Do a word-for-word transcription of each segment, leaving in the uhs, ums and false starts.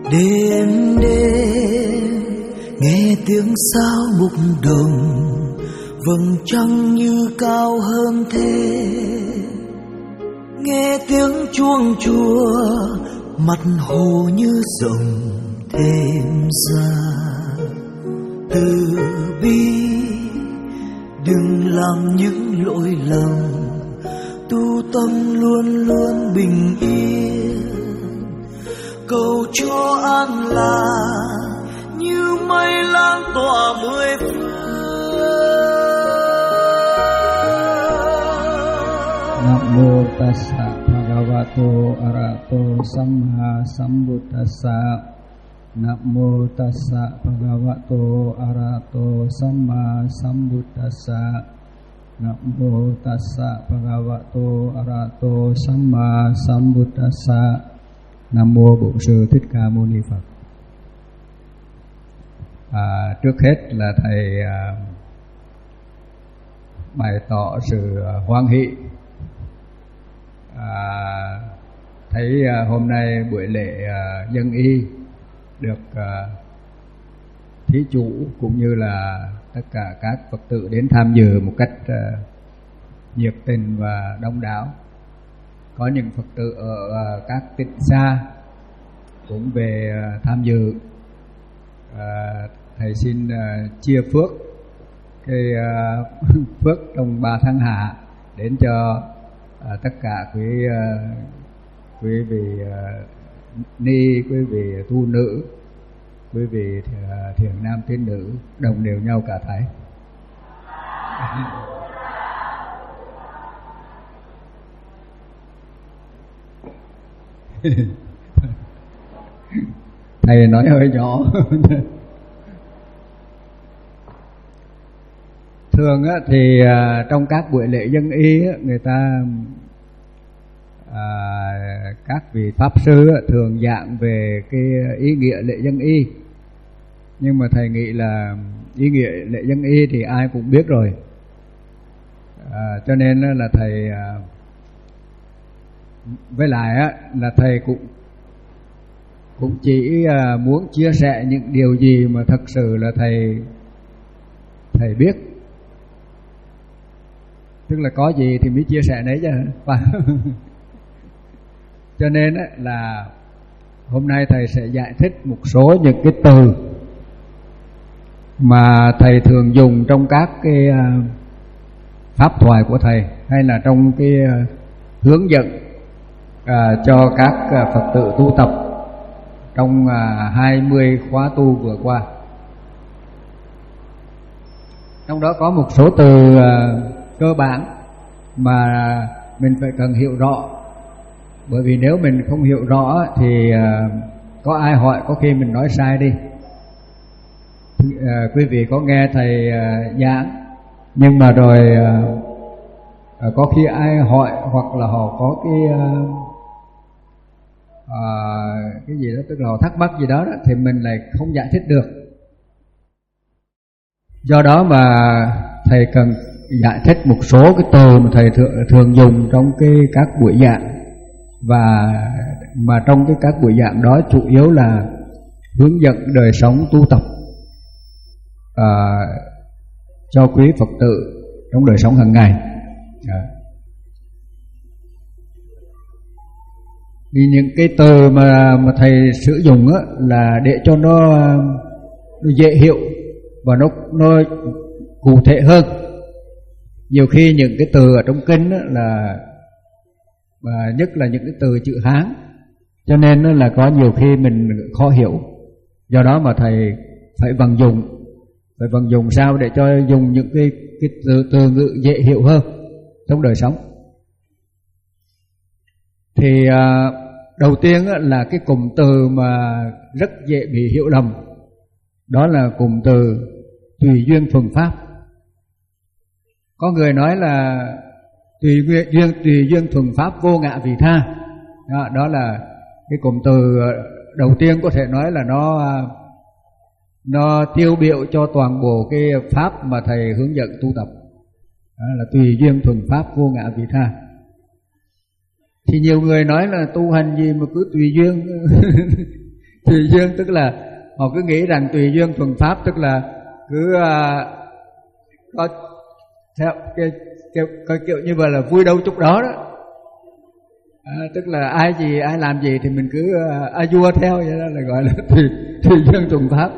Đêm đêm nghe tiếng sáo bục đồng, vầng trăng như cao hơn thế. Nghe tiếng chuông chùa, mặt hồ như rộng thêm ra. Từ bi đừng làm những lỗi lầm, tu tâm luôn luôn bình yên. Cầu cho an là như mây lan tỏa mười phương. Nam mô tassa bhagavato arahato samma sambuddhassa. Nam mô tassa bhagavato arahato samma sambuddhassa. Nam mô tassa bhagavato arahato samma sambuddhassa. Nam mô Bổn Sư Thích Ca Mâu Ni Phật. À, trước hết là thầy à, bày tỏ sự à, hoan hỷ. À, thấy à, hôm nay buổi lễ à, dân y được à, thí chủ cũng như là tất cả các Phật tử đến tham dự một cách à, nhiệt tình và đông đảo. Có những Phật tử ở uh, các tỉnh xa cũng về uh, tham dự. Uh, thầy xin uh, chia phước cái uh, phước trong ba tháng hạ đến cho uh, tất cả quý uh, quý vị uh, ni, quý vị tu nữ, quý vị uh, thiền nam tín nữ đồng đều nhau cả thảy. Thầy nói hơi nhỏ. Thường á, thì à, trong các buổi lễ dân y á, người ta à, các vị pháp sư á, thường giảng về cái ý nghĩa lễ dân y. Nhưng mà thầy nghĩ là ý nghĩa lễ dân y thì ai cũng biết rồi. à, Cho nên là thầy à, với lại á, là thầy cũng cũng chỉ à, muốn chia sẻ những điều gì mà thật sự là thầy thầy biết, tức là có gì thì mới chia sẻ đấy chứ. Cho nên á, là hôm nay thầy sẽ giải thích một số những cái từ mà thầy thường dùng trong các cái à, pháp thoại của thầy, hay là trong cái à, hướng dẫn À, cho các à, Phật tử tu tập trong à, hai mươi khóa tu vừa qua. Trong đó có một số từ à, cơ bản mà mình phải cần hiểu rõ, bởi vì nếu mình không hiểu rõ thì à, có ai hỏi có khi mình nói sai đi. À, quý vị có nghe thầy à, giảng, nhưng mà rồi à, à, có khi ai hỏi hoặc là họ có cái à, À, cái gì đó, tức là họ thắc mắc gì đó, đó thì mình lại không giải thích được. Do đó mà thầy cần giải thích một số cái từ mà thầy thường, thường dùng trong cái các buổi giảng, và mà trong cái các buổi giảng đó chủ yếu là hướng dẫn đời sống tu tập à, cho quý Phật tử trong đời sống hàng ngày. à. Thì những cái từ mà mà thầy sử dụng á, là để cho nó, nó dễ hiểu và nó nó cụ thể hơn. Nhiều khi những cái từ ở trong kinh á, là và nhất là những cái từ chữ Hán, cho nên nó là có nhiều khi mình khó hiểu. Do đó mà thầy phải vận dụng, phải vận dụng sao để cho dùng những cái cái từ, từ ngữ dễ hiểu hơn trong đời sống. Thì à, đầu tiên á, là cái cụm từ mà rất dễ bị hiểu lầm, đó là cụm từ tùy duyên thuần pháp. Có người nói là tùy duyên tùy duyên thuần pháp vô ngã vị tha. Đó, đó là cái cụm từ đầu tiên, có thể nói là nó nó tiêu biểu cho toàn bộ cái pháp mà thầy hướng dẫn tu tập. Đó là tùy duyên thuần pháp vô ngã vị tha. Thì nhiều người nói là tu hành gì mà cứ tùy duyên Tùy duyên tức là họ cứ nghĩ rằng tùy duyên thuần pháp tức là cứ uh, có theo cái, cái, cái kiểu như vậy là vui đâu chút đó đó. À, tức là ai gì ai làm gì thì mình cứ uh, a vua theo, vậy đó là gọi là tùy, tùy duyên thuần pháp.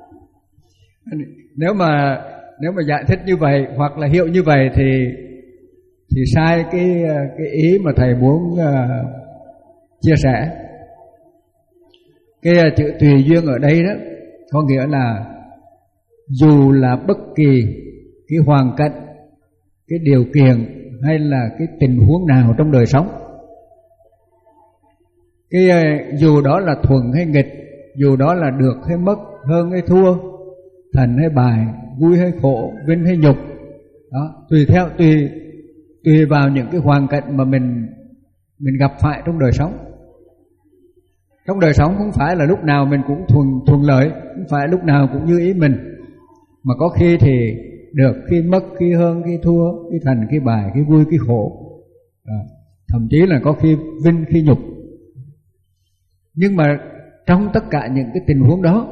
Nếu mà nếu mà giải thích như vậy hoặc là hiểu như vậy thì thì sai cái cái ý mà thầy muốn uh, chia sẻ. Cái uh, chữ tùy duyên ở đây đó có nghĩa là dù là bất kỳ cái hoàn cảnh, cái điều kiện hay là cái tình huống nào trong đời sống, cái uh, dù đó là thuận hay nghịch, dù đó là được hay mất, hơn hay thua, thành hay bại, vui hay khổ, vinh hay nhục, đó, tùy theo tùy tùy vào những cái hoàn cảnh mà mình mình gặp phải trong đời sống. Trong đời sống không phải là lúc nào mình cũng thuận thuận lợi, không phải lúc nào cũng như ý mình, mà có khi thì được, khi mất, khi hơn, khi thua, khi thành, khi bại, khi vui, khi khổ, đó, thậm chí là có khi vinh, khi nhục. Nhưng mà trong tất cả những cái tình huống đó,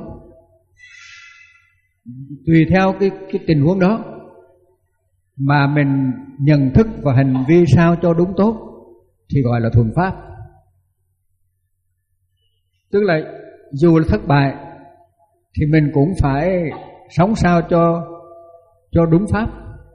tùy theo cái, cái tình huống đó mà mình nhận thức và hành vi sao cho đúng tốt thì gọi là thuần pháp. Tức là dù là thất bại thì mình cũng phải sống sao cho cho đúng pháp.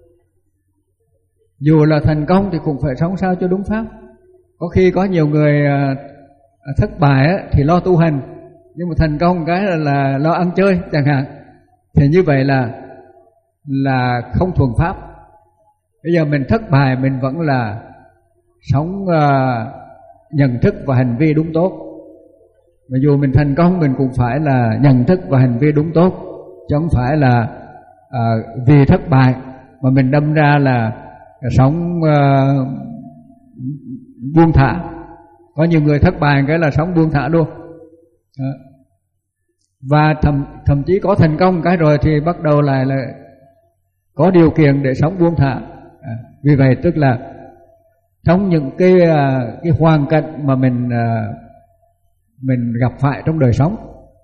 Dù là thành công thì cũng phải sống sao cho đúng pháp. Có khi có nhiều người thất bại thì lo tu hành, nhưng mà thành công cái là, là lo ăn chơi chẳng hạn, thì như vậy là là không thuần pháp. Bây giờ mình thất bại mình vẫn là sống uh, nhận thức và hành vi đúng tốt. Mà dù mình thành công mình cũng phải là nhận thức và hành vi đúng tốt, chứ không phải là uh, vì thất bại mà mình đâm ra là sống uh, buông thả. Có nhiều người thất bại cái là sống buông thả luôn. Đó. Và thậm, thậm chí có thành công cái rồi thì bắt đầu lại là có điều kiện để sống buông thả. À, vì vậy tức là trong những cái cái hoàn cảnh mà mình mình gặp phải trong đời sống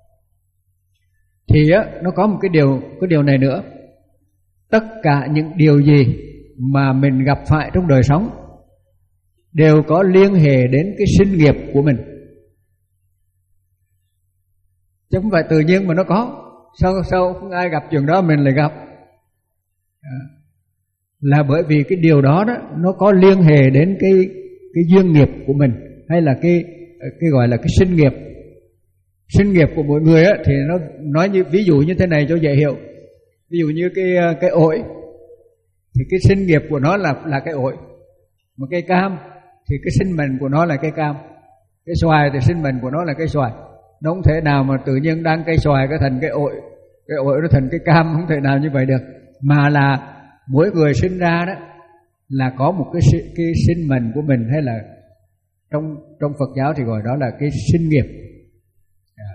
thì á, nó có một cái điều cái điều này nữa. Tất cả những điều gì mà mình gặp phải trong đời sống đều có liên hệ đến cái sinh nghiệp của mình, chứ không phải tự nhiên mà nó có. Sao sao không ai gặp chuyện đó mình lại gặp? À, là bởi vì cái điều đó đó nó có liên hệ đến cái cái duyên nghiệp của mình, hay là cái cái gọi là cái sinh nghiệp. Sinh nghiệp của mỗi người á thì nó nói như ví dụ như thế này cho dễ hiểu. Ví dụ như cái cái ổi thì cái sinh nghiệp của nó là là cái ổi. Mà cây cam thì cái sinh mệnh của nó là cây cam. Cái xoài thì sinh mệnh của nó là cây xoài. Nó không thể nào mà tự nhiên đang cây xoài cái thành cây ổi, cái ổi nó thành cây cam, không thể nào như vậy được. Mà là mỗi người sinh ra đó là có một cái cái sinh mệnh của mình, hay là trong trong Phật giáo thì gọi đó là cái sinh nghiệp, à,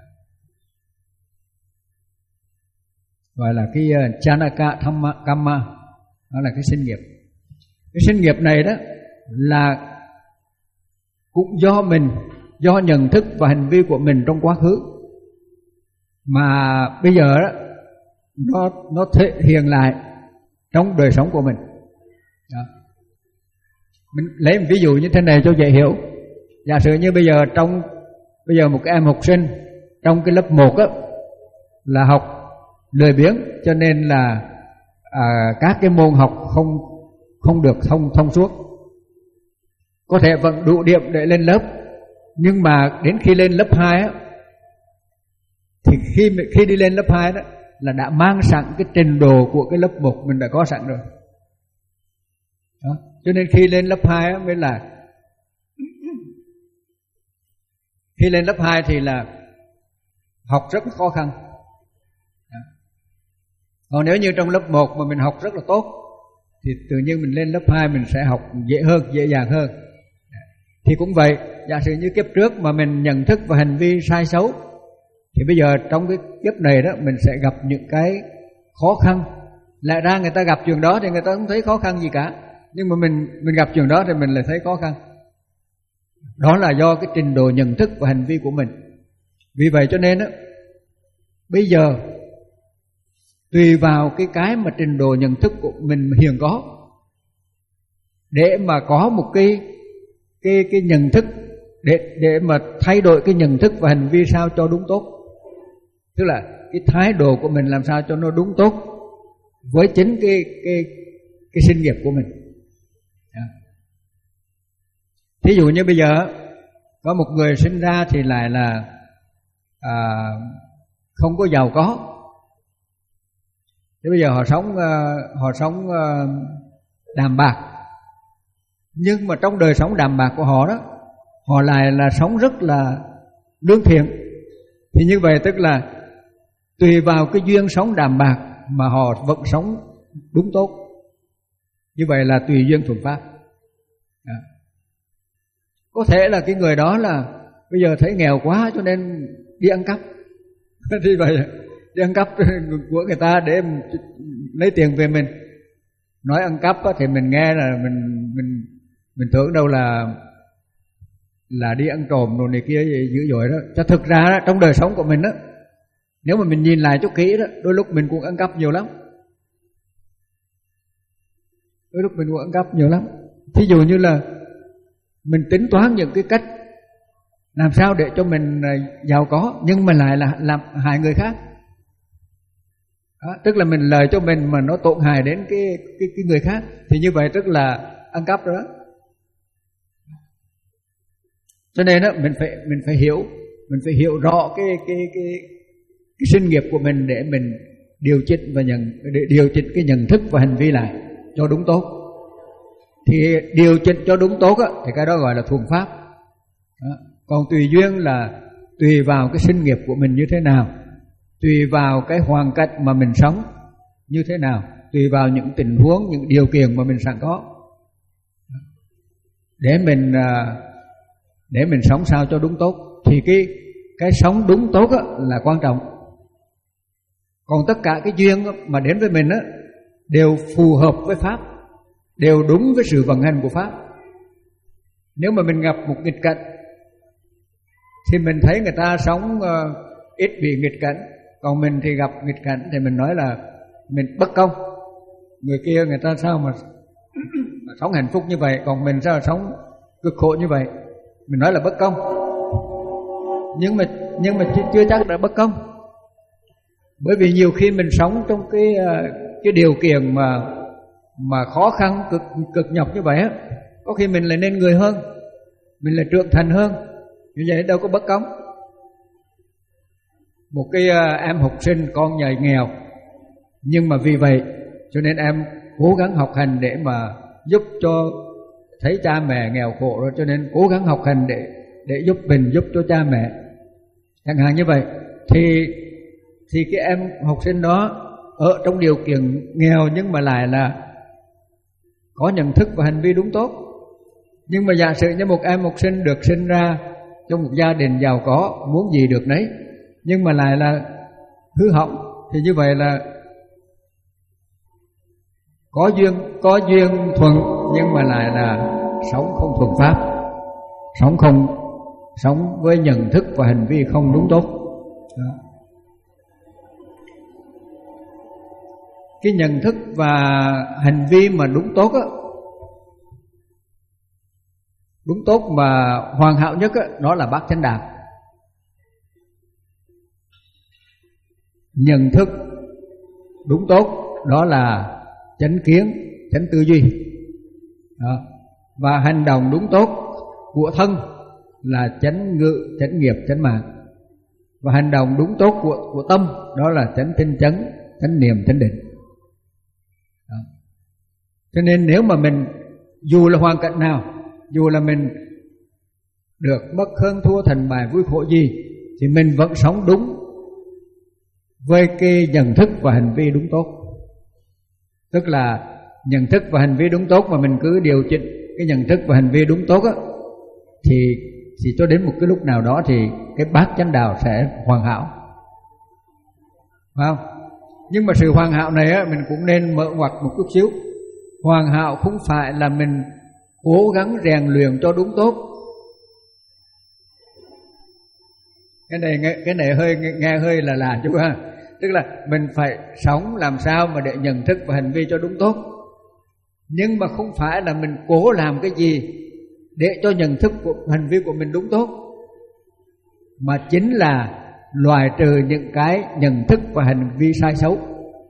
gọi là cái uh, Chanaka Thamma Kamma, đó là cái sinh nghiệp. Cái sinh nghiệp này đó là cũng do mình, do nhận thức và hành vi của mình trong quá khứ mà bây giờ đó nó nó thể hiện lại trong đời sống của mình. Đó. Mình lấy một ví dụ như thế này cho dễ hiểu. Giả sử như bây giờ trong bây giờ một cái em học sinh trong cái lớp một á là học lười biếng, cho nên là à, các cái môn học không không được thông thông suốt. Có thể vẫn đủ điểm để lên lớp, nhưng mà đến khi lên lớp hai á thì khi khi đi lên lớp hai đó là đã mang sẵn cái trình độ của cái lớp một mình đã có sẵn rồi. Đó. Cho nên khi lên lớp hai á mới là khi lên lớp hai thì là học rất là khó khăn. Đó. Còn nếu như trong lớp một mà mình học rất là tốt thì tự nhiên mình lên lớp hai mình sẽ học dễ hơn, dễ dàng hơn. Thì cũng vậy, giả sử như kiếp trước mà mình nhận thức và hành vi sai xấu thì bây giờ trong cái kiếp này đó mình sẽ gặp những cái khó khăn. Lẽ ra người ta gặp chuyện đó thì người ta không thấy khó khăn gì cả, nhưng mà mình mình gặp chuyện đó thì mình lại thấy khó khăn. Đó là do cái trình độ nhận thức và hành vi của mình. Vì vậy cho nên á, bây giờ tùy vào cái cái mà trình độ nhận thức của mình hiện có, để mà có một cái cái cái nhận thức, để để mà thay đổi cái nhận thức và hành vi sao cho đúng tốt. Tức là cái thái độ của mình làm sao cho nó đúng tốt với chính cái cái cái sinh nghiệp của mình. Thí dụ như bây giờ có một người sinh ra thì lại là à, không có giàu có. Thế bây giờ họ sống uh, họ sống uh, đạm bạc, nhưng mà trong đời sống đạm bạc của họ đó, họ lại là sống rất là lương thiện. Thì như vậy tức là tùy vào cái duyên sống đạm bạc mà họ vẫn sống đúng tốt. Như vậy là tùy duyên thuận pháp. À. Có thể là cái người đó là bây giờ thấy nghèo quá cho nên đi ăn cắp. Thì vậy đi ăn cắp của người ta để lấy tiền về mình. Nói ăn cắp thì mình nghe là mình mình mình tưởng đâu là là đi ăn trộm rồi này kia dữ dội đó. Cho thực ra đó, trong đời sống của mình đó, nếu mà mình nhìn lại chút kỹ đó, đôi lúc mình cũng ăn cắp nhiều lắm. Đôi lúc mình cũng ăn cắp nhiều lắm. Thí dụ như là mình tính toán những cái cách làm sao để cho mình giàu có, nhưng mà lại là làm hại người khác. Đó, tức là mình lời cho mình mà nó tổn hại đến cái cái cái người khác, thì như vậy tức là ăn cắp đó. Cho nên đó, mình phải mình phải hiểu, mình phải hiểu rõ cái cái cái cái sinh nghiệp của mình để mình điều chỉnh và nhận để điều chỉnh cái nhận thức và hành vi lại cho đúng tốt. Thì điều chỉnh cho đúng tốt á, thì cái đó gọi là thuần pháp. Đó. Còn tùy duyên là tùy vào cái sinh nghiệp của mình như thế nào, tùy vào cái hoàn cảnh mà mình sống như thế nào, tùy vào những tình huống, những điều kiện mà mình sẵn có, để mình để mình sống sao cho đúng tốt. Thì cái cái sống đúng tốt á, là quan trọng. Còn tất cả cái duyên mà đến với mình á, đều phù hợp với pháp, đều đúng với sự vận hành của pháp. Nếu mà mình gặp một nghịch cảnh thì mình thấy người ta sống uh, ít bị nghịch cảnh, còn mình thì gặp nghịch cảnh thì mình nói là mình bất công. Người kia người ta sao mà, mà sống hạnh phúc như vậy, còn mình sao mà sống cực khổ như vậy, mình nói là bất công. Nhưng mà nhưng mà chưa chắc đã bất công. Bởi vì nhiều khi mình sống trong cái cái điều kiện mà mà khó khăn cực cực nhọc như vậy á, có khi mình lại nên người hơn, mình lại trưởng thành hơn. Như vậy đâu có bất công. Một cái em học sinh con nhà nghèo, nhưng mà vì vậy cho nên em cố gắng học hành để mà giúp cho, thấy cha mẹ nghèo khổ rồi cho nên cố gắng học hành để để giúp mình, giúp cho cha mẹ, chẳng hạn như vậy. Thì thì cái em học sinh đó ở trong điều kiện nghèo nhưng mà lại là có nhận thức và hành vi đúng tốt. Nhưng mà giả sử như một em học sinh được sinh ra trong một gia đình giàu có, muốn gì được nấy, nhưng mà lại là hư hỏng, thì như vậy là có duyên có duyên thuận nhưng mà lại là sống không thuận pháp, sống không sống với nhận thức và hành vi không đúng tốt. Đó. Cái nhận thức và hành vi mà đúng tốt á, đúng tốt mà hoàn hảo nhất á, đó là bát chánh đạo. Nhận thức đúng tốt đó là chánh kiến, chánh tư duy. Đó. Và hành động đúng tốt của thân là chánh ngữ, chánh nghiệp, chánh mạng. Và hành động đúng tốt của của tâm đó là chánh tinh chấn, chánh niệm, chánh định. Đó. Cho nên nếu mà mình dù là hoàn cảnh nào, dù là mình được mất hơn thua thành bại vui khổ gì, thì mình vẫn sống đúng với cái nhận thức và hành vi đúng tốt. Tức là nhận thức và hành vi đúng tốt mà mình cứ điều chỉnh cái nhận thức và hành vi đúng tốt á, thì thì cho đến một cái lúc nào đó thì cái bát chánh đạo sẽ hoàn hảo, phải không? Nhưng mà sự hoàn hảo này á, mình cũng nên mở ngoặt một chút xíu. Hoàn hảo không phải là mình cố gắng rèn luyện cho đúng tốt. Cái này cái này hơi nghe hơi là lạ chú ha. Tức là mình phải sống làm sao mà để nhận thức và hành vi cho đúng tốt. Nhưng mà không phải là mình cố làm cái gì để cho nhận thức của hành vi của mình đúng tốt, mà chính là loại trừ những cái nhận thức và hành vi sai xấu.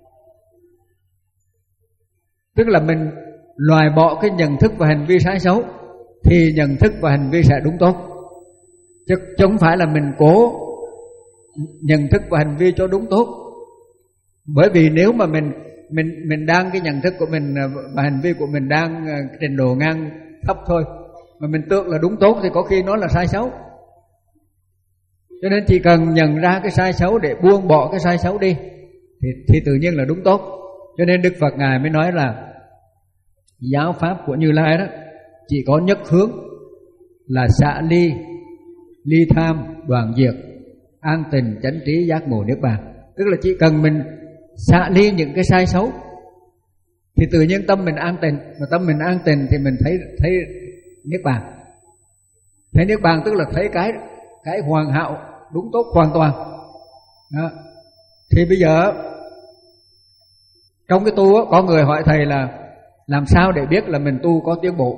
Tức là mình loại bỏ cái nhận thức và hành vi sai xấu thì nhận thức và hành vi sẽ đúng tốt. Chứ không phải là mình cố nhận thức và hành vi cho đúng tốt. Bởi vì nếu mà mình mình mình đang cái nhận thức của mình và hành vi của mình đang trình độ ngang thấp thôi, mà mình tưởng là đúng tốt thì có khi nó là sai xấu. Cho nên chỉ cần nhận ra cái sai xấu để buông bỏ cái sai xấu đi thì, thì tự nhiên là đúng tốt. Cho nên Đức Phật Ngài mới nói là giáo pháp của Như Lai đó chỉ có nhất hướng là xả ly, ly tham, đoạn diệt, an tình, chánh trí, giác ngộ, niết bàn. Tức là chỉ cần mình xả ly những cái sai xấu thì tự nhiên tâm mình an tịnh. Mà tâm mình an tịnh thì mình thấy thấy niết bàn. Thấy niết bàn tức là thấy cái cái hoàn hảo, đúng tốt hoàn toàn. Đó. Thì bây giờ trong cái tu á, có người hỏi thầy là làm sao để biết là mình tu có tiến bộ?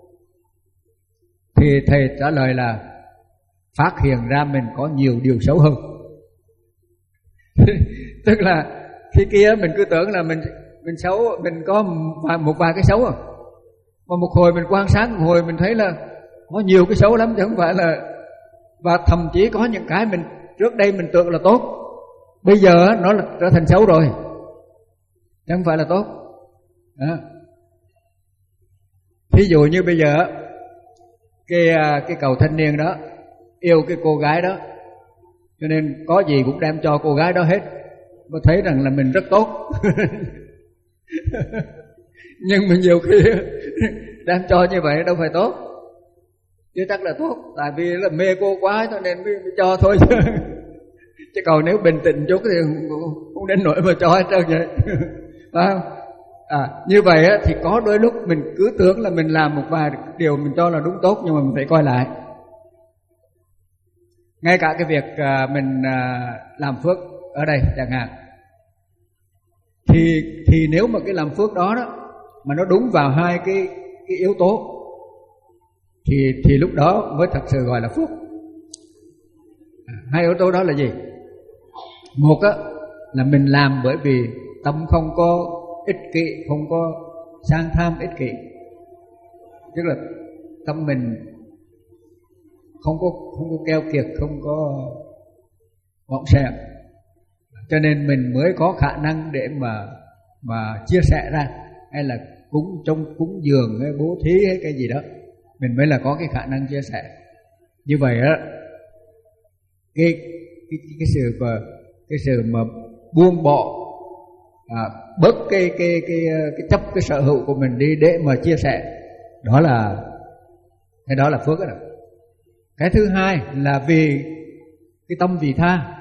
Thì thầy trả lời là phát hiện ra mình có nhiều điều xấu hơn. Tức là khi kia mình cứ tưởng là mình mình xấu, mình có một vài cái xấu à. Mà một hồi mình quan sát, một hồi mình thấy là có nhiều cái xấu lắm chứ không phải là. Và thậm chí có những cái mình trước đây mình tưởng là tốt, bây giờ nó là trở thành xấu rồi, chứ không phải là tốt. Đó. Thí dụ như bây giờ cái cái cậu thanh niên đó yêu cái cô gái đó, cho nên có gì cũng đem cho cô gái đó hết, và thấy rằng là mình rất tốt. Nhưng mà nhiều khi đem cho như vậy đâu phải tốt, chứ chắc là tốt, tại vì là mê cô quá cho nên mới, mới cho thôi chứ. Chứ còn nếu bình tĩnh chút thì không, không đến nỗi mà cho hết trơn vậy. Phải không? À, như vậy á, thì có đôi lúc mình cứ tưởng là mình làm một vài điều mình cho là đúng tốt, nhưng mà mình phải coi lại. Ngay cả cái việc à, mình à, làm phước ở đây chẳng hạn, thì thì nếu mà cái làm phước đó đó mà nó đúng vào hai cái cái yếu tố thì thì lúc đó mới thật sự gọi là phước. À, hai yếu tố đó là gì? Một á là mình làm bởi vì tâm không có ích kỷ, không có sang tham ích kỷ, tức là tâm mình không có không có keo kiệt, không có vọng xẹp, cho nên mình mới có khả năng để mà mà chia sẻ ra, hay là cúng trong cúng dường hay bố thí hay cái gì đó, mình mới là có cái khả năng chia sẻ. Như vậy á, cái cái cái sự mà cái sự mà buông bỏ, à, bớt cái cái cái cái chấp cái sở hữu của mình đi để mà chia sẻ, đó là cái đó là phước đó. Cái thứ hai là vì cái tâm vị tha.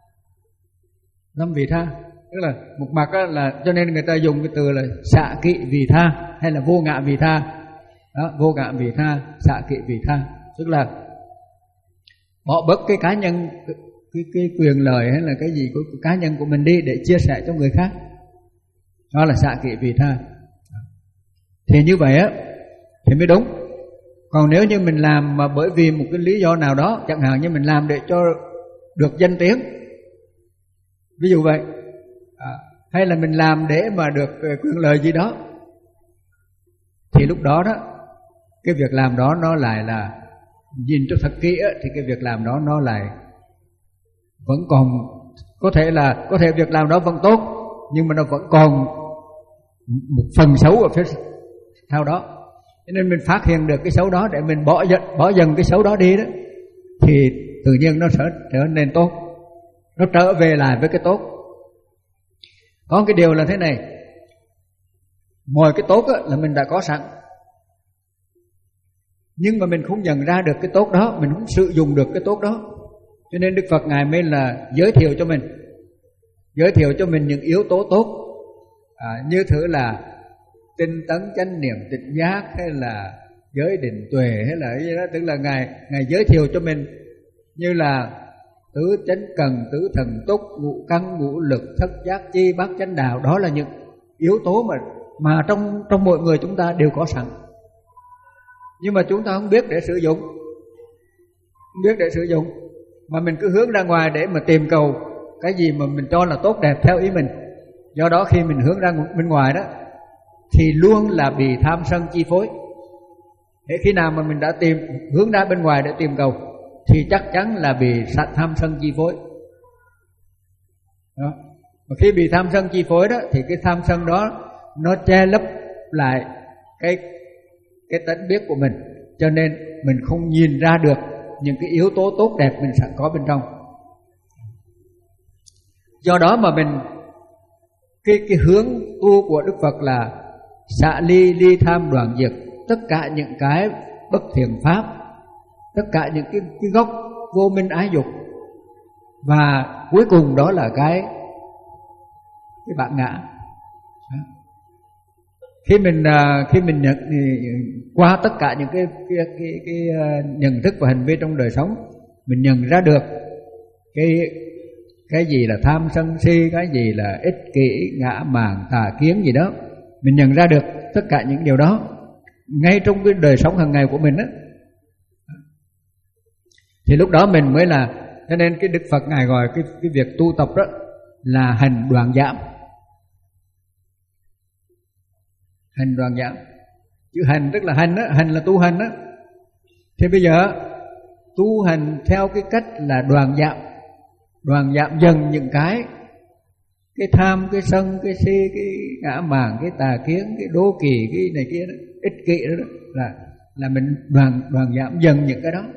Tâm vị tha tức là một mặt là, cho nên người ta dùng cái từ là xạ kỵ vị tha hay là vô ngã vị tha. Đó, vô ngã vị tha, xạ kỵ vị tha, tức là bỏ bớt cái cá nhân, cái, cái quyền lợi hay là cái gì của, của cá nhân của mình đi để chia sẻ cho người khác. Đó là xạ kỵ vị tha. Thì như vậy á thì mới đúng. Còn nếu như mình làm mà bởi vì một cái lý do nào đó, chẳng hạn như mình làm để cho được danh tiếng, ví dụ vậy, à, hay là mình làm để mà được quyền lợi gì đó, thì lúc đó đó cái việc làm đó nó lại là, nhìn cho thật kỹ á, thì cái việc làm đó nó lại vẫn còn có thể là có thể việc làm đó vẫn tốt, nhưng mà nó vẫn còn một phần xấu ở phía sau đó. Cho nên mình phát hiện được cái xấu đó để mình bỏ dần, bỏ dần cái xấu đó đi đó, thì tự nhiên nó sẽ trở nên tốt, nó trở về lại với cái tốt. Có cái điều là thế này, mọi cái tốt là mình đã có sẵn, nhưng mà mình không nhận ra được cái tốt đó, mình không sử dụng được cái tốt đó. Cho nên Đức Phật Ngài mới là giới thiệu cho mình, giới thiệu cho mình những yếu tố tốt, à, như thử là tinh tấn, chánh niệm, tịnh giác, hay là giới định tuệ, hay là cái gì đó. Tức là Ngài Ngài giới thiệu cho mình như là tứ chánh cần, tứ thần túc, ngũ căn, ngũ lực, thất giác chi, bát chánh đạo. Đó là những yếu tố mà mà trong trong mọi người chúng ta đều có sẵn, nhưng mà chúng ta không biết để sử dụng, không biết để sử dụng, mà mình cứ hướng ra ngoài để mà tìm cầu cái gì mà mình cho là tốt đẹp theo ý mình. Do đó khi mình hướng ra bên ngoài đó thì luôn là bị tham sân chi phối. Thế khi nào mà mình đã tìm hướng ra bên ngoài để tìm cầu thì chắc chắn là bị tham sân chi phối. Đó. Mà khi bị tham sân chi phối đó thì cái tham sân đó nó che lấp lại cái cái tánh biết của mình, cho nên mình không nhìn ra được những cái yếu tố tốt đẹp mình sẵn có bên trong. Do đó mà mình cái cái hướng tu của Đức Phật là xả ly, ly tham, đoạn diệt tất cả những cái bất thiện pháp, tất cả những cái, cái gốc vô minh ái dục, và cuối cùng đó là cái cái bản ngã. Khi mình khi mình nhận qua tất cả những cái cái cái, cái nhận thức và hành vi trong đời sống, mình nhận ra được cái cái gì là tham sân si, cái gì là ích kỷ, ngã mạn, tà kiến gì đó, mình nhận ra được tất cả những điều đó ngay trong cái đời sống hàng ngày của mình đó, thì lúc đó mình mới là, cho nên cái Đức Phật ngài gọi cái cái việc tu tập đó là hành đoạn giảm. Hành đoạn giảm, chữ hành tức là hành đó, hành là tu hành đó. Thì bây giờ tu hành theo cái cách là đoạn giảm, đoạn giảm dần những cái cái tham, cái sân, cái si, cái ngã mạn, cái tà kiến, cái đố kỵ, cái này kia đó, ích kỷ đó, đó là là mình đoàn đoàn giảm dần những cái đó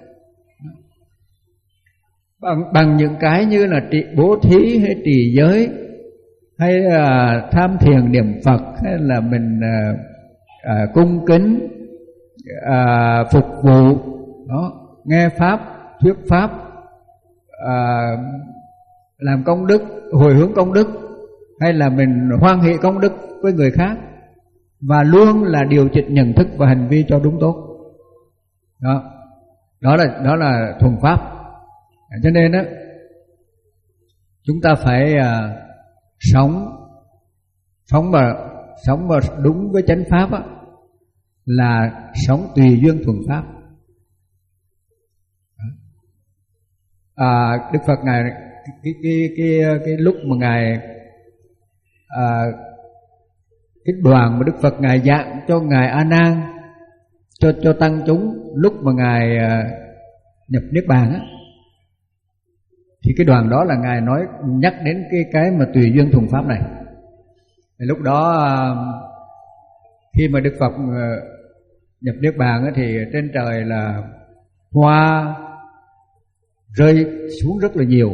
bằng bằng những cái như là trị bố thí hay trì giới, hay là tham thiền niệm Phật, hay là mình à, à, cung kính, à, phục vụ đó, nghe pháp, thuyết pháp, à, làm công đức, hồi hướng công đức, hay là mình hoan hỷ công đức với người khác, và luôn là điều chỉnh nhận thức và hành vi cho đúng tốt. Đó, đó là đó là thuần pháp. Cho nên đó, chúng ta phải à, sống sống mà sống mà đúng với chánh pháp á, là sống tùy duyên thuần pháp. À, Đức Phật ngài cái cái cái cái lúc mà ngài à, cái đoàn mà Đức Phật ngài giảng cho ngài A Nan, cho cho tăng chúng lúc mà ngài à, nhập niết bàn á, thì cái đoàn đó là ngài nói nhắc đến cái cái mà tùy duyên thuần pháp này. Thì lúc đó à, khi mà Đức Phật à, nhập niết bàn á, thì trên trời là hoa rơi xuống rất là nhiều.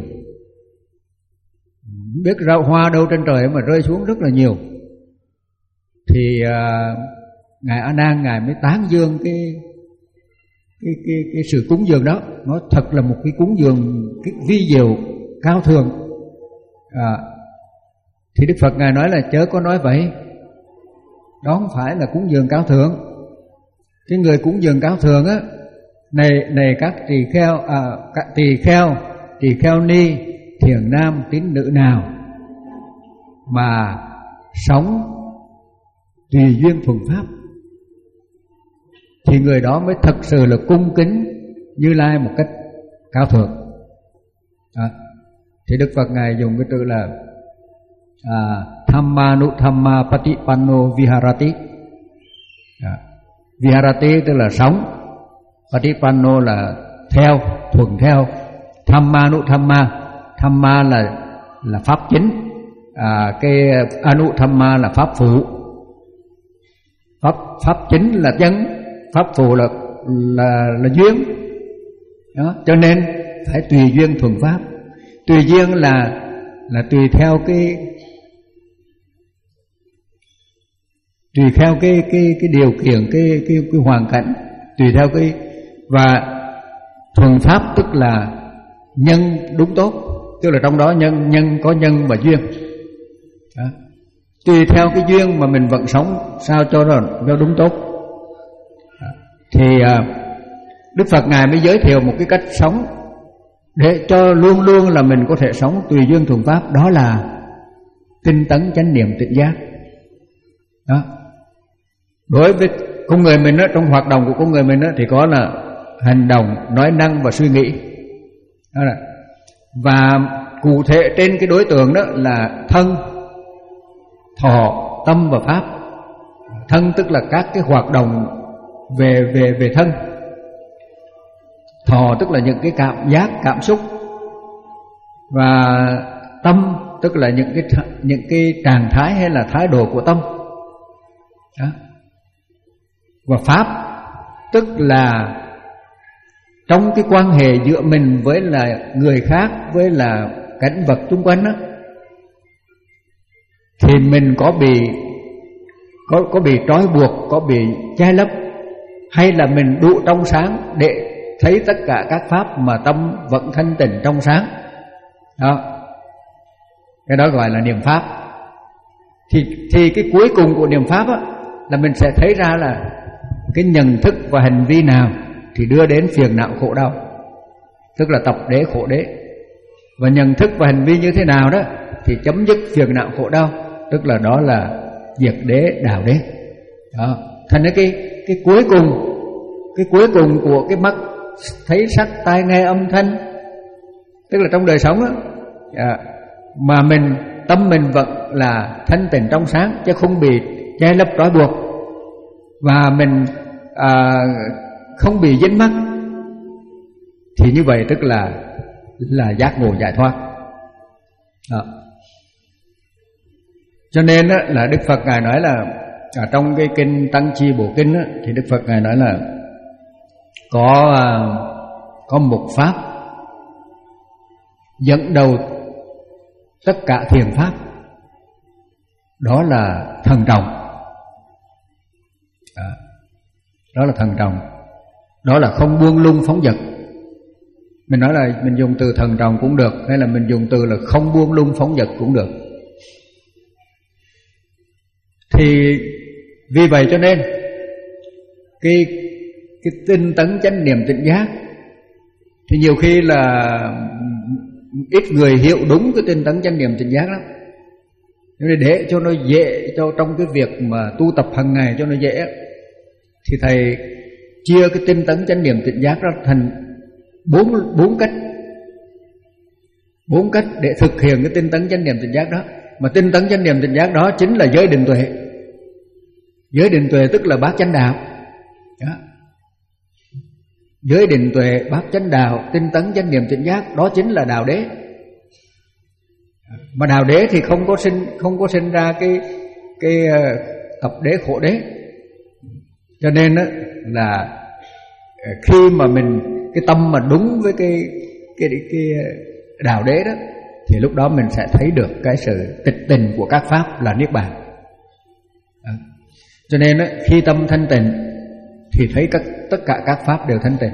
Không biết rau hoa đâu trên trời mà rơi xuống rất là nhiều. Thì à, ngài A Nan ngài mới tán dương cái cái cái cái sự cúng dường đó, nó thật là một cái cúng dường cái vi diệu cao thượng. À, thì Đức Phật ngài nói là chớ có nói vậy, đó không phải là cúng dường cao thượng. Cái người cúng dường cao thượng á, này này các tỳ kheo, à, các tỳ kheo, tỳ kheo ni, thiền nam, tín nữ nào mà sống tùy duyên thuần pháp, thì người đó mới thật sự là cung kính Như Lai một cách cao thượng. À, thì Đức Phật ngài dùng cái từ là à, Thamma Thamma Patipanno Viharati. À, Viharati tức là sống, Patipanno là theo, thuần theo. Thamma Thamma Thamma là là pháp chính, à, cái Anuthamma là pháp phụ. Pháp pháp chính là chân, pháp phụ là là là duyên. Đó, cho nên phải tùy duyên thuần pháp. Tùy duyên là là tùy theo cái tùy theo cái cái cái điều kiện, cái cái cái hoàn cảnh, tùy theo cái, và thuần pháp tức là nhân đúng tốt, tức là trong đó nhân nhân có nhân và duyên. Đó. Tùy theo cái duyên mà mình vẫn sống sao cho nó cho đúng tốt. Đó. Thì Đức Phật ngài mới giới thiệu một cái cách sống để cho luôn luôn là mình có thể sống tùy duyên thuận pháp, đó là tinh tấn chánh niệm tỉnh giác. Đó. Đối với con người mình đó, trong hoạt động của con người mình đó, thì có là hành động, nói năng và suy nghĩ. Đó là. Và cụ thể trên cái đối tượng đó là thân, thọ, tâm và pháp. Thân tức là các cái hoạt động về về về thân. Thọ tức là những cái cảm giác, cảm xúc. Và tâm tức là những cái những cái trạng thái hay là thái độ của tâm. Đó. Và pháp tức là trong cái quan hệ giữa mình với là người khác, với là cảnh vật xung quanh đó, thì mình có bị có có bị trói buộc, có bị che lấp, hay là mình đủ trong sáng để thấy tất cả các pháp mà tâm vẫn thanh tịnh trong sáng. Đó. Cái đó gọi là niệm pháp. Thì thì cái cuối cùng của niệm pháp á, là mình sẽ thấy ra là cái nhận thức và hành vi nào thì đưa đến phiền não khổ đau, tức là tập đế khổ đế. Và nhận thức và hành vi như thế nào đó thì chấm dứt phiền não khổ đau, tức là đó là diệt đế đạo đế. Đó. Thành ra cái cái cuối cùng, cái cuối cùng của cái mắt thấy sắc, tai nghe âm thanh, tức là trong đời sống đó, à, mà mình tâm mình vẫn là thanh tịnh trong sáng, chứ không bị che lấp trói buộc, và mình à, không bị dính mắc, thì như vậy tức là là giác ngộ giải thoát. Đó. Cho nên đó, là Đức Phật Ngài nói là ở trong cái kinh Tăng Chi Bổ Kinh đó, thì Đức Phật Ngài nói là có có một pháp dẫn đầu tất cả thiền pháp, đó là thần trọng. À, đó là thần trọng, đó là không buông lung phóng dật. Mình nói là mình dùng từ thần trọng cũng được, hay là mình dùng từ là không buông lung phóng dật cũng được. Thì vì vậy cho nên cái cái tinh tấn chánh niệm tỉnh giác thì nhiều khi là ít người hiểu đúng cái tinh tấn chánh niệm tỉnh giác lắm. Nên để cho nó dễ, cho trong cái việc mà tu tập hàng ngày cho nó dễ, thì thầy chia cái tinh tấn chánh niệm tỉnh giác ra thành bốn bốn cách, bốn cách để thực hiện cái tinh tấn chánh niệm tỉnh giác đó. Mà tinh tấn chánh niệm tỉnh giác đó chính là giới định tuệ. Giới định tuệ tức là bát chánh đạo. Đó. Giới định tuệ, bát chánh đạo, tinh tấn chánh niệm tỉnh giác, đó chính là đạo đế. Mà đạo đế thì không có sinh không có sinh ra cái cái tập đế khổ đế. Cho nên đó là khi mà mình cái tâm mà đúng với cái cái cái đạo đế đó, thì lúc đó mình sẽ thấy được cái sự tịch tình của các pháp là niết bàn. Đó. Cho nên đó, khi tâm thanh tịnh thì thấy các tất cả các pháp đều thanh tịnh.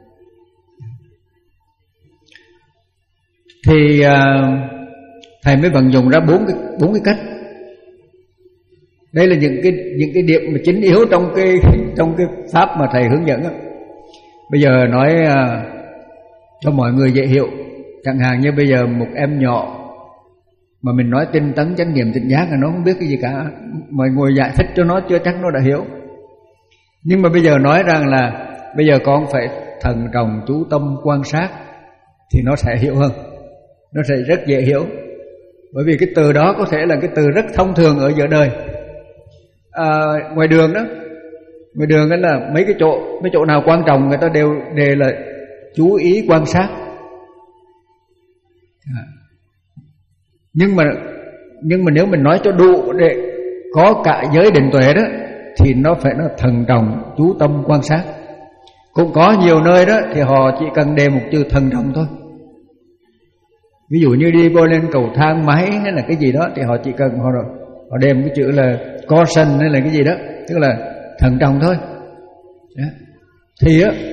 Thì uh, thầy mới vận dụng ra bốn cái bốn cái cách. Đây là những cái những cái điểm mà chính yếu trong cái trong cái pháp mà thầy hướng dẫn đó. Bây giờ nói uh, cho mọi người dễ hiểu. Chẳng hạn như bây giờ một em nhỏ mà mình nói tinh tấn chánh niệm tỉnh giác là nó không biết cái gì cả, mà ngồi giải thích cho nó chưa chắc nó đã hiểu. Nhưng mà bây giờ nói rằng là bây giờ con phải thần trọng chú tâm quan sát thì nó sẽ hiểu hơn, nó sẽ rất dễ hiểu. Bởi vì cái từ đó có thể là cái từ rất thông thường ở giữa đời. À, ngoài đường đó, ngoài đường đó là mấy cái chỗ mấy chỗ nào quan trọng người ta đều đều là chú ý quan sát. À. Nhưng mà nhưng mà nếu mình nói cho đủ để có cả giới định tuệ đó thì nó phải nó thần trọng chú tâm quan sát. Cũng có nhiều nơi đó thì họ chỉ cần đề một chữ thần trọng thôi. Ví dụ như đi vô lên cầu thang máy hay là cái gì đó thì họ chỉ cần họ họ đề một cái chữ là caution hay là cái gì đó, tức là thần trọng thôi. Đó. Thì á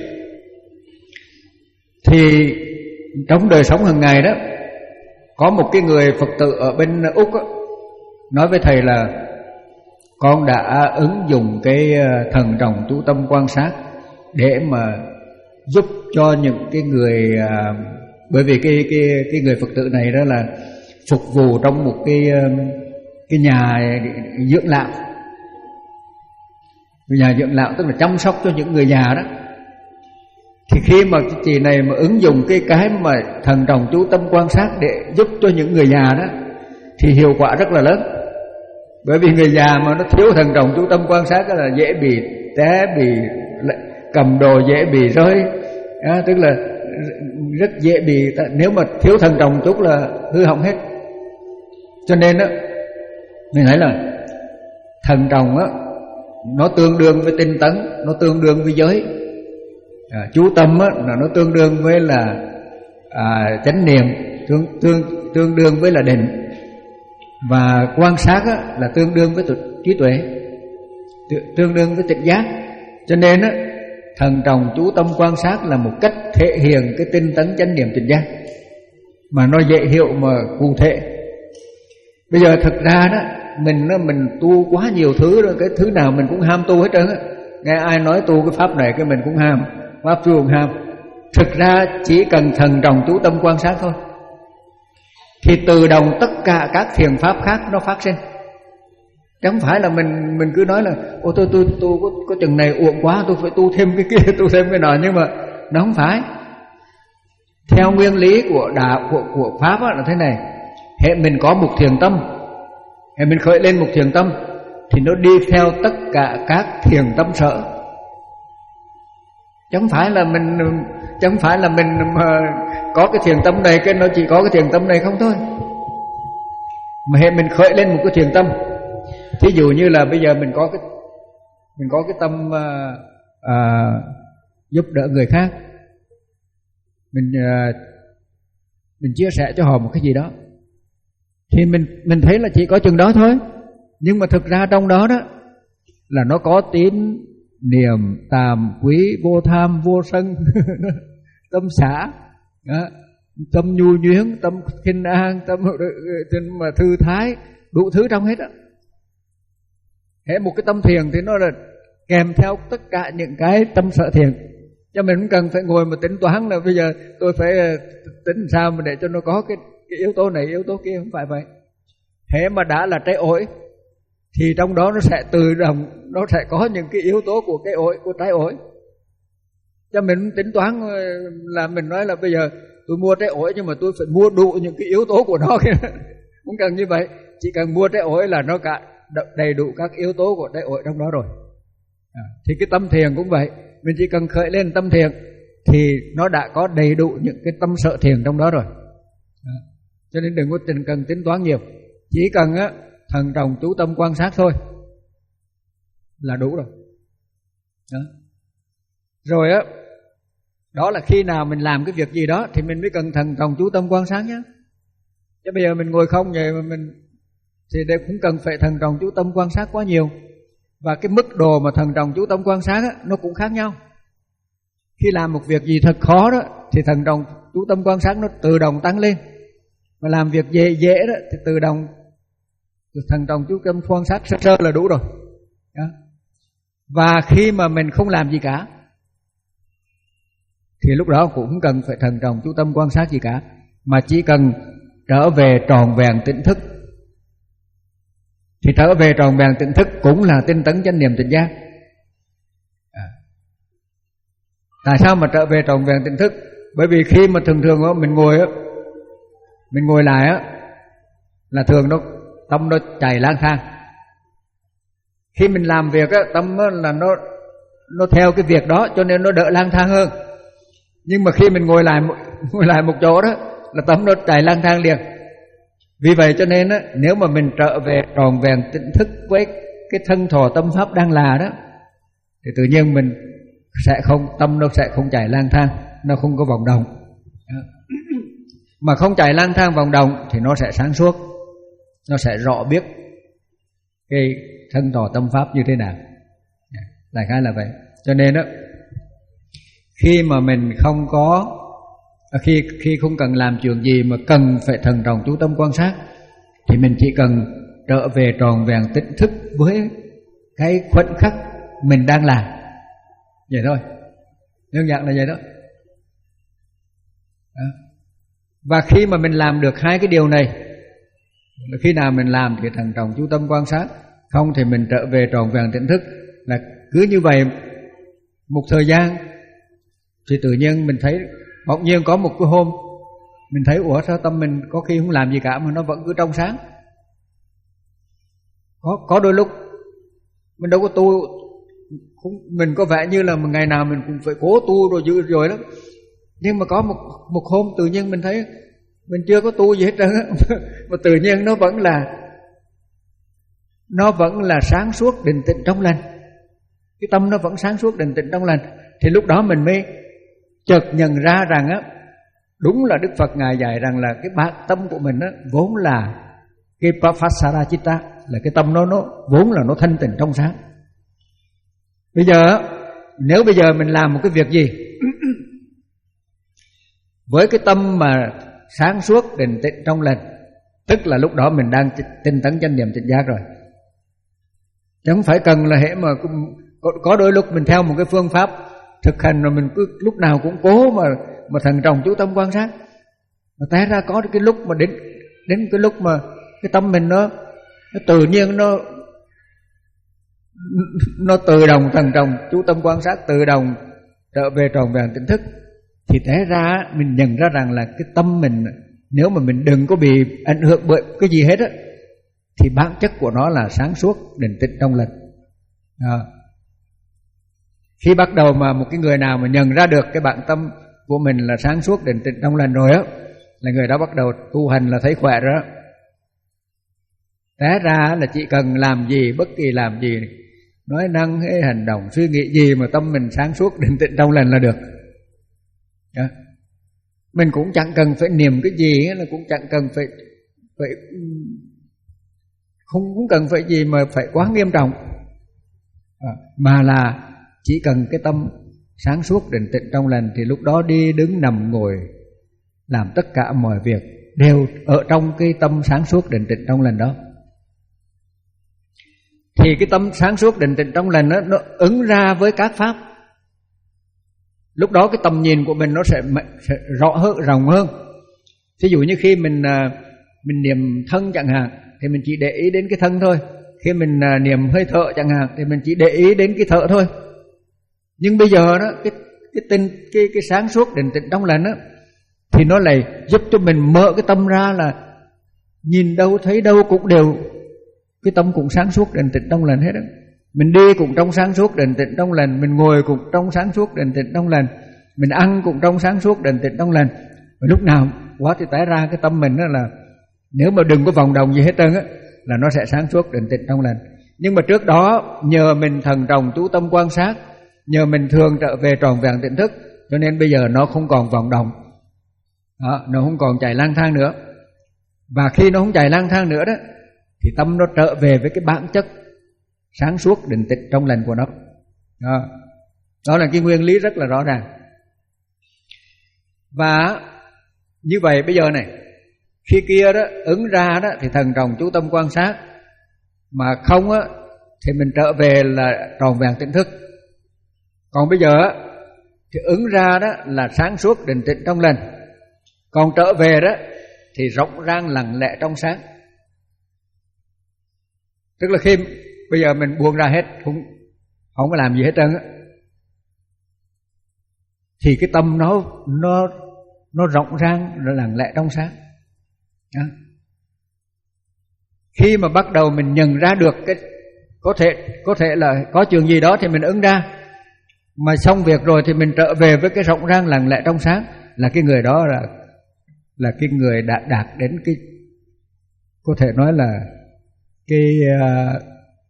thì trong đời sống hàng ngày đó, có một cái người Phật tử ở bên Úc á, nói với thầy là con đã ứng dụng cái thần trọng chú tâm quan sát để mà giúp cho những cái người Bởi vì cái cái cái người Phật tử này đó là phục vụ trong một cái cái nhà dưỡng lão. Nhà dưỡng lão tức là chăm sóc cho những người già đó. Thì khi mà cái chị này mà ứng dụng cái cái mà thần trọng chú tâm quan sát để giúp cho những người già đó thì hiệu quả rất là lớn. Bởi vì người già mà nó thiếu thần trọng chú tâm quan sát là dễ bị té, bị cầm đồ, dễ bị rơi à, tức là rất dễ bị, nếu mà thiếu thần trọng chút là hư hỏng hết. Cho nên đó mình thấy là thần trọng á, nó tương đương với tinh tấn, nó tương đương với giới. À, chú tâm á, là nó tương đương với là à, chánh niệm, tương, tương, tương đương với là định. Và quan sát á, là tương đương với trí tuệ, tương đương với tỉnh giác. Cho nên á, thần trọng chú tâm quan sát là một cách thể hiện cái tinh tấn chánh niệm tỉnh giác, mà nó dễ hiểu mà cụ thể. Bây giờ thực ra đó mình nó mình tu quá nhiều thứ rồi, cái thứ nào mình cũng ham tu hết trơn á. Nghe ai nói tu cái pháp này cái mình cũng ham, pháp tu cũng ham. Thực ra chỉ cần thần trọng chú tâm quan sát thôi thì tự động tất cả các thiền pháp khác nó phát sinh. Chẳng phải là mình mình cứ nói là ô tôi tôi tôi có, có chừng này uổng quá, tôi phải tu thêm cái kia, tu thêm cái nọ, nhưng mà nó không phải. Theo nguyên lý của đạo của của pháp á, là thế này: hệ mình có một thiền tâm, hệ mình khởi lên một thiền tâm thì nó đi theo tất cả các thiền tâm sở. Chẳng phải là mình chẳng phải là mình mà có cái thiền tâm này cái nó chỉ có cái thiền tâm này không thôi. Mà hệ mình khởi lên một cái thiền tâm, thí dụ như là bây giờ mình có cái mình có cái tâm à, à, giúp đỡ người khác, mình à, mình chia sẻ cho họ một cái gì đó, thì mình mình thấy là chỉ có chừng đó thôi. Nhưng mà thực ra trong đó đó là nó có tín niệm tàm quý, vô tham vô sân, tâm xả, tâm nhu nhuyễn, tâm khinh an, tâm mà thư thái, đủ thứ trong hết á. Hễ một cái tâm thiền thì nó là kèm theo tất cả những cái tâm sở thiền. Cho mình không cần phải ngồi mà tính toán là bây giờ tôi phải tính sao mà để cho nó có cái, cái yếu tố này yếu tố kia, không phải vậy. Hễ mà đã là trái ổi thì trong đó nó sẽ tự động, nó sẽ có những cái yếu tố của cái ổi, của trái ổi. Cho mình tính toán là mình nói là bây giờ tôi mua trái ổi nhưng mà tôi phải mua đủ những cái yếu tố của nó kia. Không cần như vậy, chỉ cần mua trái ổi là nó cả đầy đủ các yếu tố của trái ổi trong đó rồi. À, thì cái tâm thiền cũng vậy, mình chỉ cần khởi lên tâm thiền thì nó đã có đầy đủ những cái tâm sở thiền trong đó rồi. À, cho nên đừng có cần tính toán nhiều, chỉ cần á thần trọng chú tâm quan sát thôi là đủ rồi. Đó. Rồi á, đó là khi nào mình làm cái việc gì đó thì mình mới cần thần trọng chú tâm quan sát nhé. Chứ bây giờ mình ngồi không vậy mà mình thì đây cũng cần phải thần trọng chú tâm quan sát quá nhiều. Và cái mức độ mà thần trọng chú tâm quan sát á, nó cũng khác nhau. Khi làm một việc gì thật khó đó thì thần trọng chú tâm quan sát nó tự động tăng lên. Mà làm việc dễ dễ đó thì tự động thần trọng chú tâm quan sát sơ sơ là đủ rồi. Đó. Và khi mà mình không làm gì cả thì lúc đó cũng không cần phải thần trọng chú tâm quan sát gì cả, mà chỉ cần trở về tròn vẹn tỉnh thức. Thì trở về tròn vẹn tỉnh thức cũng là tinh tấn chánh niệm tỉnh giác. À. Tại sao mà trở về tròn vẹn tỉnh thức? Bởi vì khi mà thường thường đó, mình ngồi á, mình ngồi lại á, là thường nó tâm nó chạy lang thang. Khi mình làm việc á, tâm á, là nó nó theo cái việc đó, cho nên nó đỡ lang thang hơn. Nhưng mà khi mình ngồi lại ngồi lại một chỗ đó là tâm nó chạy lang thang liền. Vì vậy cho nên á, nếu mà mình trở về tròn vẹn tỉnh thức với cái thân thọ tâm pháp đang là đó, thì tự nhiên mình sẽ không, tâm nó sẽ không chạy lang thang, nó không có vòng đồng. Mà không chạy lang thang vòng đồng thì nó sẽ sáng suốt, nó sẽ rõ biết cái thân thọ tâm pháp như thế nào. Đại khái là vậy. Cho nên đó, khi mà mình không có Khi khi không cần làm chuyện gì mà cần phải thần trọng chú tâm quan sát thì mình chỉ cần trở về tròn vẹn tỉnh thức với cái khoảnh khắc mình đang làm. Vậy thôi. Đơn giản là vậy đó. Đó. Và khi mà mình làm được hai cái điều này, khi nào mình làm thì thận trọng chú tâm quan sát, không thì mình trở về tròn vẹn tỉnh thức. Là cứ như vậy một thời gian thì tự nhiên mình thấy bỗng nhiên có một cái hôm mình thấy ủa sao tâm mình có khi không làm gì cả mà nó vẫn cứ trong sáng. Có có đôi lúc mình đâu có tu, mình có vẻ như là một ngày nào mình cũng phải cố tu rồi dữ rồi lắm, nhưng mà có một một hôm tự nhiên mình thấy mình chưa có tu gì hết trơn á, mà tự nhiên nó vẫn là nó vẫn là sáng suốt định tĩnh trong lành, cái tâm nó vẫn sáng suốt định tĩnh trong lành. Thì lúc đó mình mới chợt nhận ra rằng á, đúng là Đức Phật ngài dạy rằng là cái bản tâm của mình á vốn là cái Prafasara Chitta, là cái tâm nó nó vốn là nó thanh tịnh trong sáng. Bây giờ nếu bây giờ mình làm một cái việc gì với cái tâm mà sáng suốt định tĩnh trong lành, tức là lúc đó mình đang tinh tấn chánh niệm tỉnh giác rồi. Chứ không phải cần là hệ mà có, có đôi lúc mình theo một cái phương pháp thực hành rồi mình cứ lúc nào cũng cố mà mà thận trọng chú tâm quan sát, mà té ra có cái lúc mà đến đến cái lúc mà cái tâm mình nó, nó tự nhiên nó nó tự động thận trọng chú tâm quan sát, tự động trở về tròn vẹn tỉnh thức, thì té ra mình nhận ra rằng là cái tâm mình nếu mà mình đừng có bị ảnh hưởng bởi cái gì hết á, thì bản chất của nó là sáng suốt định tĩnh trong lành. À. Khi bắt đầu mà một cái người nào mà nhận ra được cái bản tâm của mình là sáng suốt định tĩnh trong lành rồi á, là người đó bắt đầu tu hành là thấy khỏe rồi đó. Té ra là chỉ cần làm gì, bất kỳ làm gì, nói năng hay hành động, suy nghĩ gì mà tâm mình sáng suốt định tĩnh trong lành là được. Đó. Mình cũng chẳng cần phải niệm cái gì, là cũng chẳng cần phải phải không cũng cần phải gì mà phải quá nghiêm trọng, à, mà là chỉ cần cái tâm sáng suốt định tĩnh trong lành, thì lúc đó đi đứng nằm ngồi làm tất cả mọi việc đều ở trong cái tâm sáng suốt định tĩnh trong lành đó. Thì cái tâm sáng suốt định tĩnh trong lành đó, nó ứng ra với các pháp. Lúc đó cái tầm nhìn của mình nó sẽ, sẽ rõ hơn, rộng hơn. Ví dụ như khi mình mình niệm thân chẳng hạn, thì mình chỉ để ý đến cái thân thôi. Khi mình niệm hơi thở chẳng hạn, thì mình chỉ để ý đến cái thở thôi. Nhưng bây giờ đó, cái cái tinh cái cái sáng suốt định tĩnh trong lành đó, thì nó lại giúp cho mình mở cái tâm ra là nhìn đâu thấy đâu cũng đều cái tâm cũng sáng suốt định tĩnh trong lành hết đó. Mình đi cũng trong sáng suốt định tĩnh trong lành, mình ngồi cũng trong sáng suốt định tĩnh trong lành, mình ăn cũng trong sáng suốt định tĩnh trong lành. Và lúc nào quá thì té ra cái tâm mình đó là nếu mà đừng có vòng đồng gì hết trơn á, là nó sẽ sáng suốt định tĩnh trong lành. Nhưng mà trước đó nhờ mình thận trọng chú tâm quan sát, nhờ mình thường trở về tròn vẹn tỉnh thức, cho nên bây giờ nó không còn vòng đồng đó, nó không còn chạy lang thang nữa. Và khi nó không chạy lang thang nữa đó, thì tâm nó trở về với cái bản chất sáng suốt định tĩnh trong lành của nó. Đó, đó là cái nguyên lý rất là rõ ràng. Và như vậy bây giờ này, khi kia đó ứng ra đó thì thần trọng chú tâm quan sát, mà không á thì mình trở về là tròn vẹn tỉnh thức. Còn bây giờ á thì ứng ra đó là sáng suốt định tĩnh trong lành, còn trở về đó thì rộng rang lặng lẽ trong sáng. Tức là khi bây giờ mình buông ra hết, không không có làm gì hết trơn á, thì cái tâm nó nó nó rộng rang, nó lặng lẽ trong sáng. Đó. Khi mà bắt đầu mình nhận ra được cái có thể có thể là có chuyện gì đó thì mình ứng ra, mà xong việc rồi thì mình trở về với cái rộng rang lặng lẽ trong sáng, là cái người đó là là cái người đã đạt đến cái có thể nói là cái uh,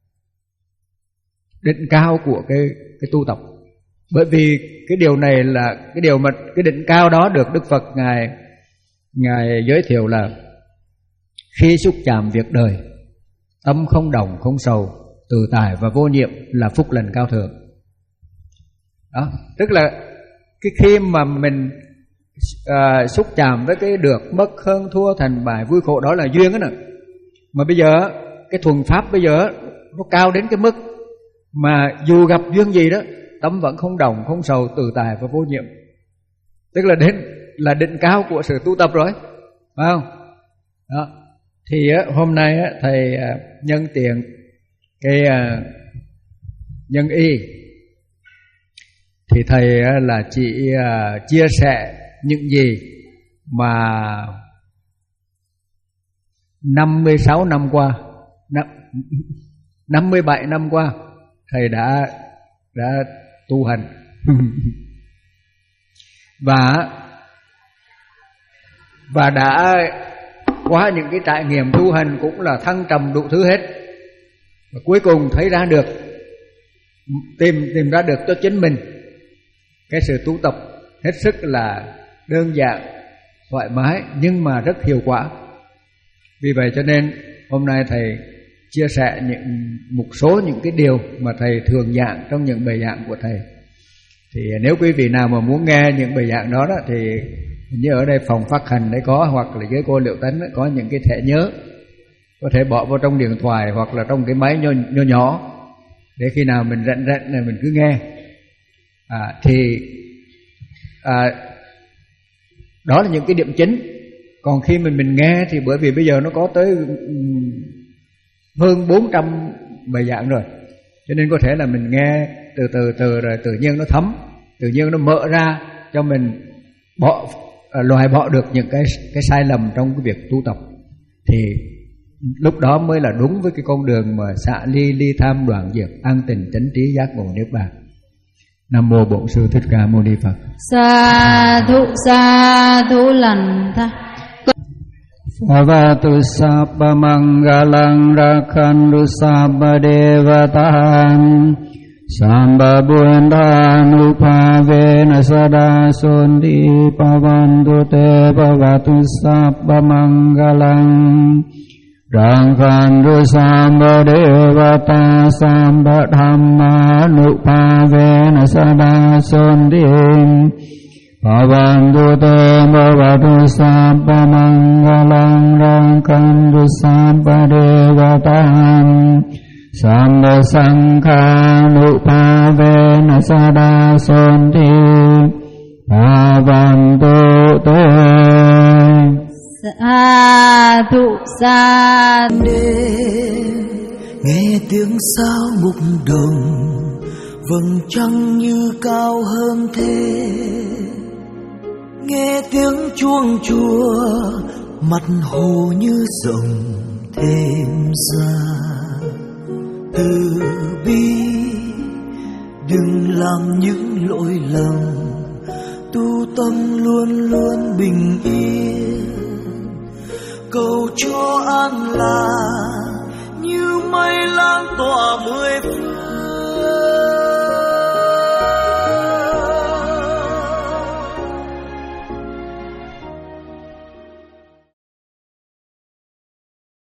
đỉnh cao của cái cái tu tập. Bởi vì cái điều này là cái điều mà cái đỉnh cao đó được Đức Phật ngài ngài giới thiệu là khi xúc chạm việc đời, tâm không động không sầu, tự tại và vô nhiệm là phúc lành cao thượng. Đó, tức là cái khi mà mình à, xúc chạm với cái được mất hơn thua thành bại vui khổ, đó là duyên đó nè. Mà bây giờ cái thuần pháp bây giờ nó cao đến cái mức mà dù gặp duyên gì đó, tâm vẫn không động không sầu, tự tại và vô nhiệm. Tức là đến là đỉnh cao của sự tu tập rồi, phải không? Đó. Thì hôm nay thầy nhân tiện cái nhân y thì thầy là chỉ chia sẻ những gì mà năm mươi sáu năm qua, năm mươi bảy năm qua thầy đã đã tu hành. và và đã qua những cái trải nghiệm tu hành cũng là thăng trầm đủ thứ hết, và cuối cùng thấy ra được, tìm tìm ra được cho chính mình cái sự tu tập hết sức là đơn giản, thoải mái nhưng mà rất hiệu quả. Vì vậy cho nên hôm nay thầy chia sẻ những một số những cái điều mà thầy thường giảng trong những bài giảng của thầy. Thì nếu quý vị nào mà muốn nghe những bài giảng đó, đó thì như ở đây phòng phát hành đấy có, hoặc là dưới cô Liệu Tấn có những cái thẻ nhớ, có thể bỏ vào trong điện thoại hoặc là trong cái máy nhỏ nhỏ, nhỏ để khi nào mình rảnh rảnh này mình cứ nghe. À, thì à, đó là những cái điểm chính. Còn khi mình mình nghe thì bởi vì bây giờ nó có tới hơn bốn trăm bài giảng rồi, cho nên có thể là mình nghe từ từ từ rồi tự nhiên nó thấm, tự nhiên nó mở ra cho mình bỏ loại bỏ được những cái cái sai lầm trong cái việc tu tập. Thì lúc đó mới là đúng với cái con đường mà xả ly ly tham đoạn diệt, an tình chánh trí giác ngộ niết bàn. Nam mô Bổn Sư Thích Ca Mâu Ni Phật. Sa thu sa thu lành tha. Bhavatu sabba mangalang rakhantu sabba devatan samba buddhanupavena sada sonti pavantu te bhavatu sabba mangalang rakhantu sabba devata samba dhammanupavena sada sonti Bhavantu te bhavatu sabba mangalang rakhantu sabba devatam sabba sankhanupavena sada sonti bhavantu te. Sa thu sa đêm nghe tiếng sao mục đồng, vầng trăng như cao hơn thế. Nghe tiếng chuông chùa, mặt hồ như rộng thêm ra. Từ bi đừng làm những lỗi lầm, tu tâm luôn luôn bình yên. Cầu cho an lạc như mây lan tỏa mười phương.